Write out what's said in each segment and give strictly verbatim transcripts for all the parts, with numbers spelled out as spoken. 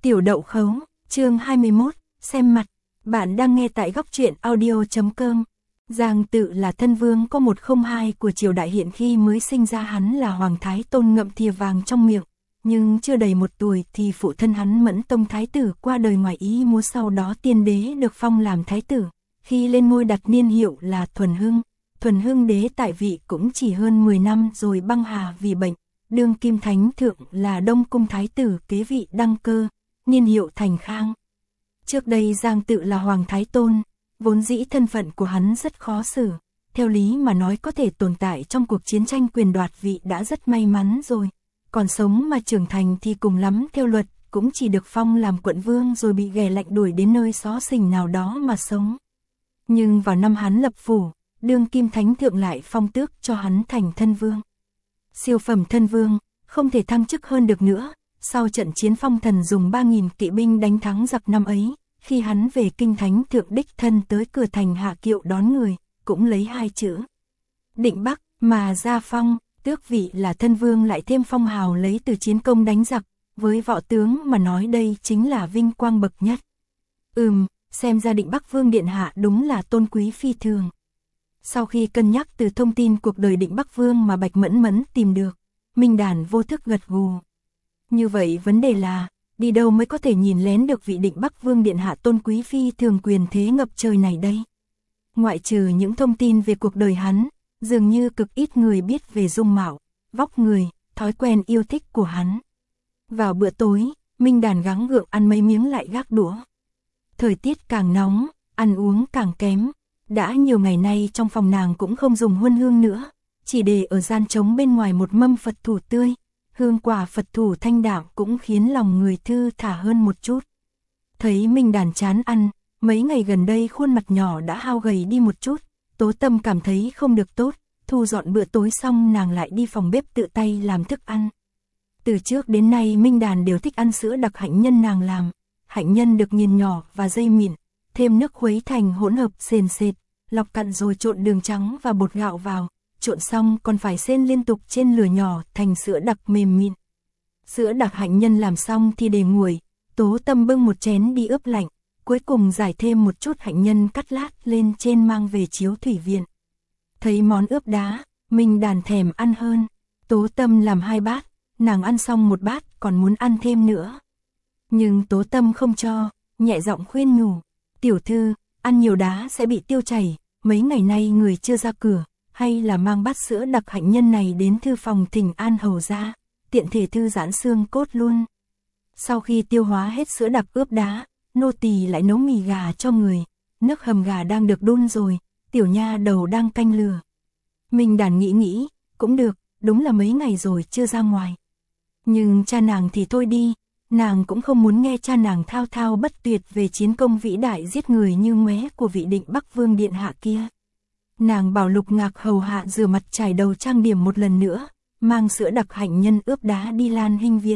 Tiểu đậu khấu, chương hai mươi mốt, xem mặt. Bạn đang nghe tại góc truyện audio.com. Giang Tự là thân vương có một không hai của triều đại hiện, khi mới sinh ra hắn là Hoàng Thái Tôn ngậm thìa vàng trong miệng. Nhưng chưa đầy một tuổi thì phụ thân hắn Mẫn Tông Thái Tử qua đời ngoài ý muốn, sau đó tiên đế được phong làm Thái Tử. Khi lên ngôi đặt niên hiệu là Thuần Hưng. Thuần Hưng đế tại vị cũng chỉ hơn mười năm rồi băng hà vì bệnh. Đương kim thánh thượng là Đông Cung Thái Tử kế vị đăng cơ, niên hiệu Thành Khang. Trước đây Giang Tự là Hoàng Thái Tôn, vốn dĩ thân phận của hắn rất khó xử. Theo lý mà nói có thể tồn tại trong cuộc chiến tranh quyền đoạt vị đã rất may mắn rồi. Còn sống mà trưởng thành thì cùng lắm theo luật cũng chỉ được phong làm quận vương rồi bị ghẻ lạnh đuổi đến nơi xó xỉnh nào đó mà sống. Nhưng vào năm hắn lập phủ, đương kim thánh thượng lại phong tước cho hắn thành thân vương. Siêu phẩm thân vương, không thể thăng chức hơn được nữa. Sau trận chiến Phong Thần dùng ba nghìn kỵ binh đánh thắng giặc năm ấy, khi hắn về kinh thánh thượng đích thân tới cửa thành hạ kiệu đón người, cũng lấy hai chữ Định Bắc mà ra phong, tước vị là thân vương, lại thêm phong hào lấy từ chiến công đánh giặc, với võ tướng mà nói đây chính là vinh quang bậc nhất. Ừm, xem ra Định Bắc Vương điện hạ đúng là tôn quý phi thường. Sau khi cân nhắc từ thông tin cuộc đời Định Bắc Vương mà Bạch Mẫn Mẫn tìm được, Minh Đàn vô thức gật gù. Như vậy vấn đề là, đi đâu mới có thể nhìn lén được vị Định Bắc Vương điện hạ tôn quý phi thường quyền thế ngập trời này đây? Ngoại trừ những thông tin về cuộc đời hắn, dường như cực ít người biết về dung mạo, vóc người, thói quen yêu thích của hắn. Vào bữa tối, Minh Đàn gắng gượng ăn mấy miếng lại gác đũa. Thời tiết càng nóng, ăn uống càng kém. Đã nhiều ngày nay trong phòng nàng cũng không dùng huân hương nữa, chỉ để ở gian trống bên ngoài một mâm Phật thủ tươi. Hương quả Phật thủ thanh đạm cũng khiến lòng người thư thả hơn một chút. Thấy Minh Đàn chán ăn, mấy ngày gần đây khuôn mặt nhỏ đã hao gầy đi một chút, Tố Tâm cảm thấy không được tốt, thu dọn bữa tối xong nàng lại đi phòng bếp tự tay làm thức ăn. Từ trước đến nay Minh Đàn đều thích ăn sữa đặc hạnh nhân nàng làm, hạnh nhân được nghiền nhỏ và dây mịn, thêm nước khuấy thành hỗn hợp sền sệt, lọc cặn rồi trộn đường trắng và bột gạo vào. Trộn xong còn phải xên liên tục trên lửa nhỏ thành sữa đặc mềm mịn. Sữa đặc hạnh nhân làm xong thì để nguội, Tố Tâm bưng một chén đi ướp lạnh, cuối cùng giải thêm một chút hạnh nhân cắt lát lên trên mang về chiếu thủy viện. Thấy món ướp đá, Minh Đàn thèm ăn hơn, Tố Tâm làm hai bát, nàng ăn xong một bát còn muốn ăn thêm nữa. Nhưng Tố Tâm không cho, nhẹ giọng khuyên nhủ, tiểu thư, ăn nhiều đá sẽ bị tiêu chảy, mấy ngày nay người chưa ra cửa. Hay là mang bát sữa đặc hạnh nhân này đến thư phòng thỉnh an hầu ra, tiện thể thư giãn xương cốt luôn. Sau khi tiêu hóa hết sữa đặc ướp đá, nô tỳ lại nấu mì gà cho người, nước hầm gà đang được đun rồi, tiểu nha đầu đang canh lửa. Minh Đàn nghĩ nghĩ, cũng được, đúng là mấy ngày rồi chưa ra ngoài. Nhưng cha nàng thì thôi đi, nàng cũng không muốn nghe cha nàng thao thao bất tuyệt về chiến công vĩ đại giết người như ngoé của vị Định Bắc Vương điện hạ kia. Nàng bảo Lục Ngạc hầu hạ rửa mặt chải đầu trang điểm một lần nữa, mang sữa đặc hạnh nhân ướp đá đi Lan Hinh viện.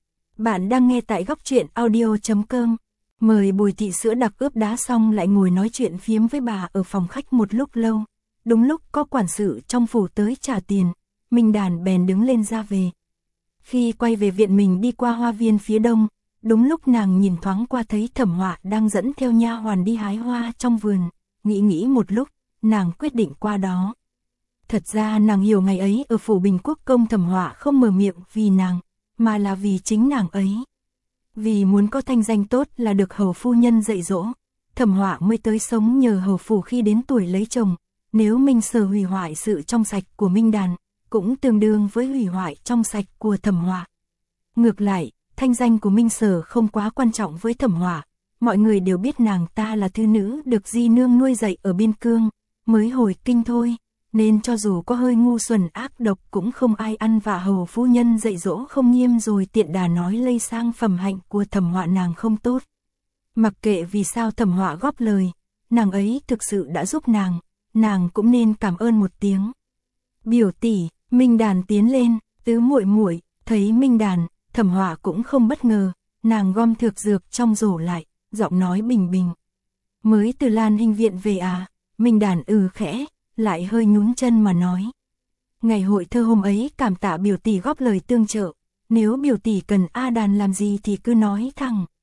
Bạn đang nghe tại góc truyện audio.com. Mời Bùi Thị sữa đặc ướp đá xong lại ngồi nói chuyện phiếm với bà ở phòng khách một lúc lâu. Đúng lúc có quản sự trong phủ tới trả tiền, Minh Đàn bèn đứng lên ra về. Khi quay về viện mình đi qua hoa viên phía đông, đúng lúc nàng nhìn thoáng qua thấy Thẩm Họa đang dẫn theo nha hoàn đi hái hoa trong vườn, nghĩ nghĩ một lúc. Nàng quyết định qua đó. Thật ra nàng hiểu ngày ấy ở phủ Bình Quốc công Thẩm Họa không mở miệng vì nàng, mà là vì chính nàng ấy. Vì muốn có thanh danh tốt là được hầu phu nhân dạy dỗ, Thẩm Họa mới tới sống nhờ hầu phủ khi đến tuổi lấy chồng. Nếu Minh Sở hủy hoại sự trong sạch của Minh Đàn, cũng tương đương với hủy hoại trong sạch của Thẩm Họa. Ngược lại, thanh danh của Minh Sở không quá quan trọng với Thẩm Họa. Mọi người đều biết nàng ta là thư nữ được di nương nuôi dạy ở biên cương, mới hồi kinh thôi, nên cho dù có hơi ngu xuẩn ác độc cũng không ai ăn vạ hầu phu nhân dạy dỗ không nghiêm rồi tiện đà nói lây sang phẩm hạnh của Thẩm Họa nàng không tốt. Mặc kệ vì sao Thẩm Họa góp lời, nàng ấy thực sự đã giúp nàng, nàng cũng nên cảm ơn một tiếng. Biểu tỷ, Minh Đàn tiến lên, tứ muội muội, thấy Minh Đàn, Thẩm Họa cũng không bất ngờ, nàng gom thược dược trong rổ lại, giọng nói bình bình. Mới từ Lan Hinh viện về à? Minh Đàn ừ khẽ, lại hơi nhún chân mà nói. Ngày hội thơ hôm ấy cảm tạ biểu tỷ góp lời tương trợ, nếu biểu tỷ cần A Đàn làm gì thì cứ nói thẳng,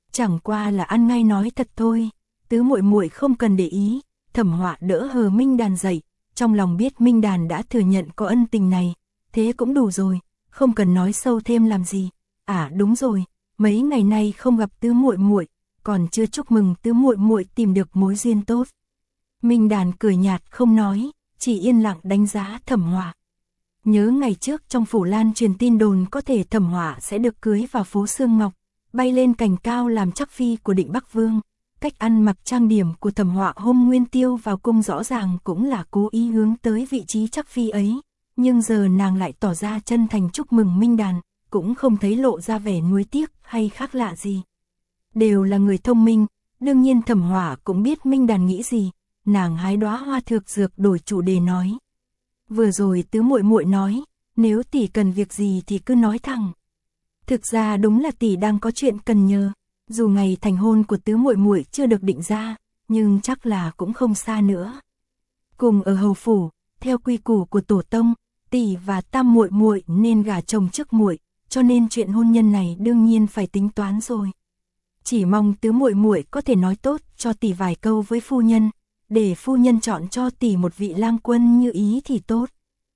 Chẳng qua là ăn ngay nói thật thôi, tứ muội muội không cần để ý. Thẩm Họa đỡ hờ Minh Đàn dậy, trong lòng biết Minh Đàn đã thừa nhận có ân tình này, thế cũng đủ rồi, không cần nói sâu thêm làm gì. À đúng rồi, mấy ngày nay không gặp tứ muội muội, còn chưa chúc mừng tứ muội muội tìm được mối duyên tốt. Minh Đàn cười nhạt không nói, chỉ yên lặng đánh giá Thẩm Họa. Nhớ ngày trước trong phủ Lan truyền tin đồn có thể Thẩm Họa sẽ được cưới vào phố Sương Ngọc, bay lên cành cao làm chắc phi của Định Bắc Vương. Cách ăn mặc trang điểm của Thẩm Họa hôm Nguyên Tiêu vào cung rõ ràng cũng là cố ý hướng tới vị trí chắc phi ấy, nhưng giờ nàng lại tỏ ra chân thành chúc mừng Minh Đàn, cũng không thấy lộ ra vẻ nuối tiếc hay khác lạ gì. Đều là người thông minh, đương nhiên Thẩm Họa cũng biết Minh Đàn nghĩ gì, nàng hái đóa hoa thược dược đổi chủ đề nói. Vừa rồi tứ muội muội nói, nếu tỷ cần việc gì thì cứ nói thẳng. Thực ra đúng là tỷ đang có chuyện cần nhờ. Dù ngày thành hôn của tứ muội muội chưa được định ra, nhưng chắc là cũng không xa nữa. Cùng ở hầu phủ, theo quy củ của tổ tông, tỷ và tam muội muội nên gả chồng trước muội, cho nên chuyện hôn nhân này đương nhiên phải tính toán rồi. Chỉ mong tứ muội muội có thể nói tốt cho tỷ vài câu với phu nhân, để phu nhân chọn cho tỷ một vị lang quân như ý thì tốt.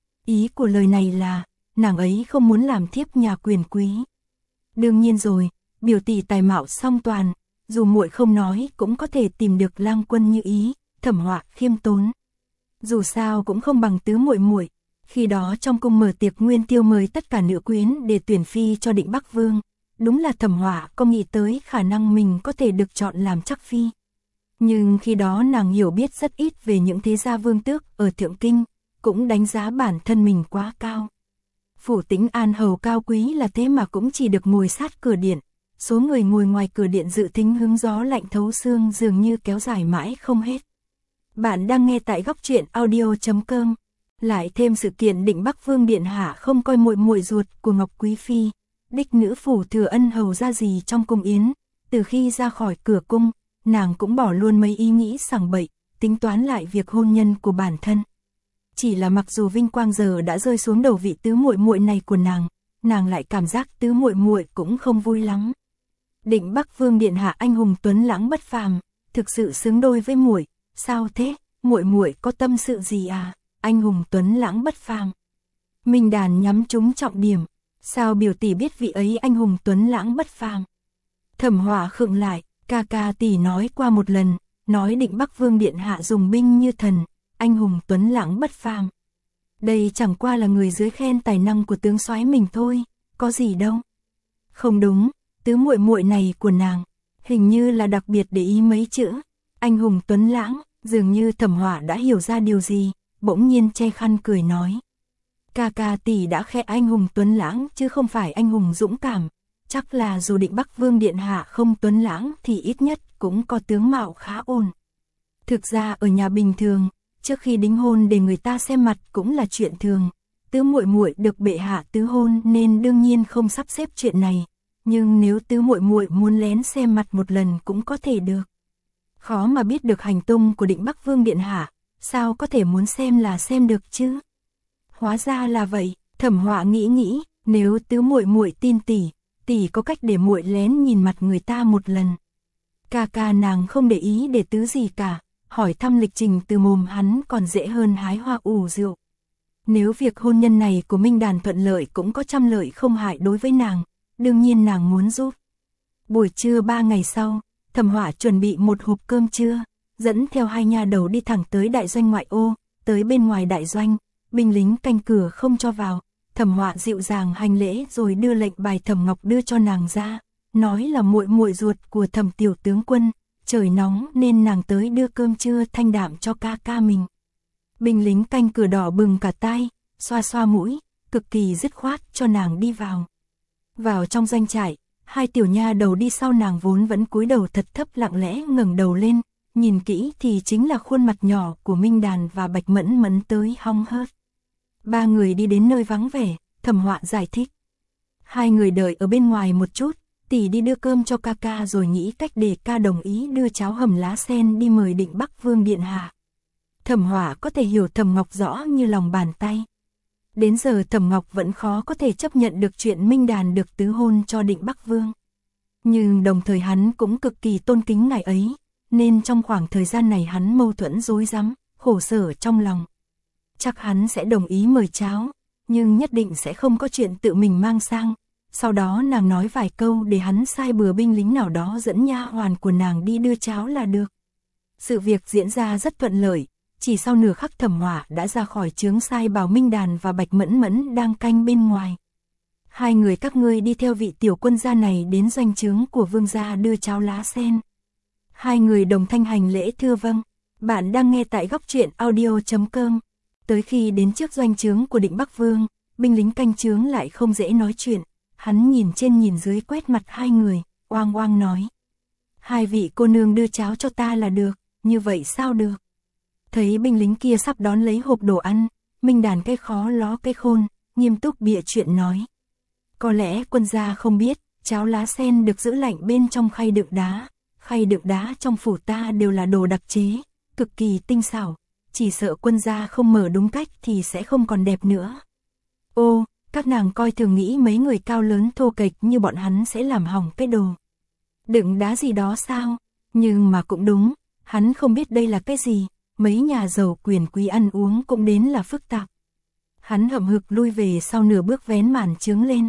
Ý của lời này là, nàng ấy không muốn làm thiếp nhà quyền quý. Đương nhiên rồi. Biểu tỷ tài mạo song toàn, dù muội không nói cũng có thể tìm được lang quân như ý. Thẩm Họa khiêm tốn. Dù sao cũng không bằng tứ muội muội. Khi đó trong cung mở tiệc Nguyên Tiêu mời tất cả nữ quyến để tuyển phi cho Định Bắc Vương. Đúng là Thẩm Họa không nghĩ tới khả năng mình có thể được chọn làm chắc phi. Nhưng khi đó nàng hiểu biết rất ít về những thế gia vương tước ở Thượng Kinh, cũng đánh giá bản thân mình quá cao. Phủ Tĩnh An hầu cao quý là thế mà cũng chỉ được ngồi sát cửa điện. Số người ngồi ngoài cửa điện dự thính hứng gió lạnh thấu xương dường như kéo dài mãi không hết. Bạn đang nghe tại góc truyện audio chấm com. Lại thêm sự kiện Định Bắc Vương điện hạ không coi muội muội ruột của Ngọc Quý phi, đích nữ phủ Thừa Ân hầu ra gì trong cung yến, từ khi ra khỏi cửa cung, nàng cũng bỏ luôn mấy ý nghĩ sảng bậy, tính toán lại việc hôn nhân của bản thân. Chỉ là mặc dù vinh quang giờ đã rơi xuống đầu vị tứ muội muội này của nàng, nàng lại cảm giác tứ muội muội cũng không vui lắm. Định Bắc Vương điện hạ anh hùng tuấn lãng bất phàm, thực sự xứng đôi với muội. Sao thế, muội muội có tâm sự gì à? Anh hùng tuấn lãng bất phàm. Minh Đàn nhắm trúng trọng điểm, sao biểu tỷ biết vị ấy anh hùng tuấn lãng bất phàm? Thẩm Họa khựng lại, ca ca tỷ nói qua một lần, nói Định Bắc Vương điện hạ dùng binh như thần, anh hùng tuấn lãng bất phàm. Đây chẳng qua là người dưới khen tài năng của tướng soái mình thôi, có gì đâu. Không đúng. Tứ muội muội này của nàng, hình như là đặc biệt để ý mấy chữ, anh hùng tuấn lãng, dường như Thẩm Họa đã hiểu ra điều gì, bỗng nhiên che khăn cười nói. Ca ca tỷ đã khe anh hùng tuấn lãng chứ không phải anh hùng dũng cảm, chắc là dù Định Bắc Vương điện hạ không tuấn lãng thì ít nhất cũng có tướng mạo khá ổn. Thực ra ở nhà bình thường, trước khi đính hôn để người ta xem mặt cũng là chuyện thường, tứ muội muội được bệ hạ tứ hôn nên đương nhiên không sắp xếp chuyện này. Nhưng nếu tứ muội muội muốn lén xem mặt một lần cũng có thể được. Khó mà biết được hành tung của Định Bắc Vương điện hạ, sao có thể muốn xem là xem được chứ? Hóa ra là vậy, Thẩm Họa nghĩ nghĩ, nếu tứ muội muội tin tỷ, tỷ có cách để muội lén nhìn mặt người ta một lần. Ca ca nàng không để ý để tứ gì cả, hỏi thăm lịch trình từ mồm hắn còn dễ hơn hái hoa ủ rượu. Nếu việc hôn nhân này của Minh Đàn thuận lợi cũng có trăm lợi không hại đối với nàng. Đương nhiên nàng muốn giúp. Buổi trưa ba ngày sau, Thẩm Họa chuẩn bị một hộp cơm trưa, dẫn theo hai nha đầu đi thẳng tới đại doanh ngoại ô. Tới bên ngoài đại doanh, binh lính canh cửa không cho vào. Thẩm Họa dịu dàng hành lễ rồi đưa lệnh bài Thẩm Ngọc đưa cho nàng ra, nói là muội muội ruột của Thẩm tiểu tướng quân, trời nóng nên nàng tới đưa cơm trưa thanh đạm cho ca ca mình. Binh lính canh cửa đỏ bừng cả tai, xoa xoa mũi, cực kỳ dứt khoát cho nàng đi vào. Vào trong doanh trại, hai tiểu nha đầu đi sau nàng vốn vẫn cúi đầu thật thấp lặng lẽ ngẩng đầu lên, nhìn kỹ thì chính là khuôn mặt nhỏ của Minh Đàn và Bạch Mẫn Mẫn tới hong hớt. Ba người đi đến nơi vắng vẻ, Thẩm Họa giải thích. Hai người đợi ở bên ngoài một chút, tỷ đi đưa cơm cho ca ca rồi nghĩ cách để ca đồng ý đưa cháo hầm lá sen đi mời Định Bắc Vương điện hạ. Thẩm Họa có thể hiểu Thẩm Ngọc rõ như lòng bàn tay. Đến giờ Thẩm Ngọc vẫn khó có thể chấp nhận được chuyện Minh Đàn được tứ hôn cho Định Bắc Vương. Nhưng đồng thời hắn cũng cực kỳ tôn kính ngài ấy, nên trong khoảng thời gian này hắn mâu thuẫn rối rắm, khổ sở trong lòng. Chắc hắn sẽ đồng ý mời cháo, nhưng nhất định sẽ không có chuyện tự mình mang sang. Sau đó nàng nói vài câu để hắn sai bừa binh lính nào đó dẫn nha hoàn của nàng đi đưa cháo là được. Sự việc diễn ra rất thuận lợi, chỉ sau nửa khắc Thẩm Hỏa đã ra khỏi chướng sai bảo Minh Đàn và Bạch Mẫn Mẫn đang canh bên ngoài. Hai người các ngươi đi theo vị tiểu quân gia này đến doanh trướng của vương gia đưa cháo lá sen. Hai người đồng thanh hành lễ thưa vâng. Bạn đang nghe tại góc truyện audio chấm com. Tới khi đến trước doanh trướng của Định Bắc Vương, binh lính canh trướng lại không dễ nói chuyện. Hắn nhìn trên nhìn dưới quét mặt hai người, oang oang nói. Hai vị cô nương đưa cháo cho ta là được, như vậy sao được? Thấy binh lính kia sắp đón lấy hộp đồ ăn, Minh Đàn cái khó ló cái khôn, nghiêm túc bịa chuyện nói. Có lẽ quân gia không biết, cháo lá sen được giữ lạnh bên trong khay đựng đá. Khay đựng đá trong phủ ta đều là đồ đặc chế, cực kỳ tinh xảo. Chỉ sợ quân gia không mở đúng cách thì sẽ không còn đẹp nữa. Ô, các nàng coi thường nghĩ mấy người cao lớn thô kệch như bọn hắn sẽ làm hỏng cái đồ đựng đá gì đó sao? Nhưng mà cũng đúng, hắn không biết đây là cái gì, mấy nhà giàu quyền quý ăn uống cũng đến là phức tạp. Hắn hậm hực lui về sau nửa bước vén màn chướng lên.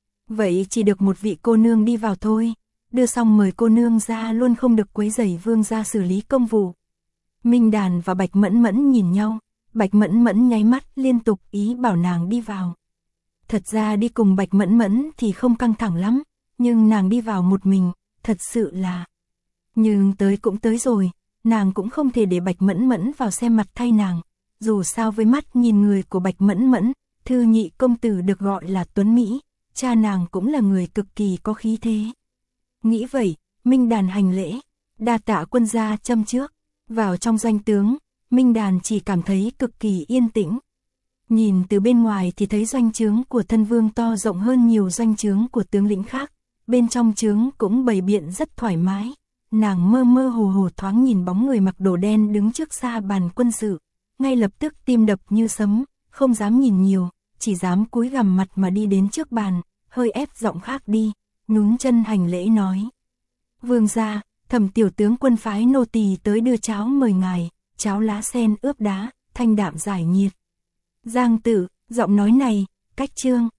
Vậy chỉ được một vị cô nương đi vào thôi, đưa xong mời cô nương ra luôn, không được quấy rầy vương gia xử lý công vụ. Minh Đàn và Bạch Mẫn Mẫn nhìn nhau, Bạch Mẫn Mẫn nháy mắt liên tục ý bảo nàng đi vào. Thật ra đi cùng Bạch Mẫn Mẫn thì không căng thẳng lắm, nhưng nàng đi vào một mình, thật sự là... Nhưng tới cũng tới rồi, nàng cũng không thể để Bạch Mẫn Mẫn vào xem mặt thay nàng. Dù sao với mắt nhìn người của Bạch Mẫn Mẫn, Thư Nhị công tử được gọi là Tuấn Mỹ, cha nàng cũng là người cực kỳ có khí thế. Nghĩ vậy, Minh Đàn hành lễ, đa tạ quân gia châm trước. Vào trong doanh tướng, Minh Đàn chỉ cảm thấy cực kỳ yên tĩnh. Nhìn từ bên ngoài thì thấy doanh trướng của thân vương to rộng hơn nhiều doanh trướng của tướng lĩnh khác. Bên trong trướng cũng bày biện rất thoải mái. Nàng mơ mơ hồ hồ thoáng nhìn bóng người mặc đồ đen đứng trước xa bàn quân sự. Ngay lập tức tim đập như sấm, không dám nhìn nhiều, chỉ dám cúi gằm mặt mà đi đến trước bàn, hơi ép giọng khác đi, nhún chân hành lễ nói. Vương gia, Thẩm tiểu tướng quân phái nô tỳ tới đưa cháo mời ngài, cháo lá sen ướp đá, thanh đạm giải nhiệt. Giang Tử, giọng nói này, cách trương,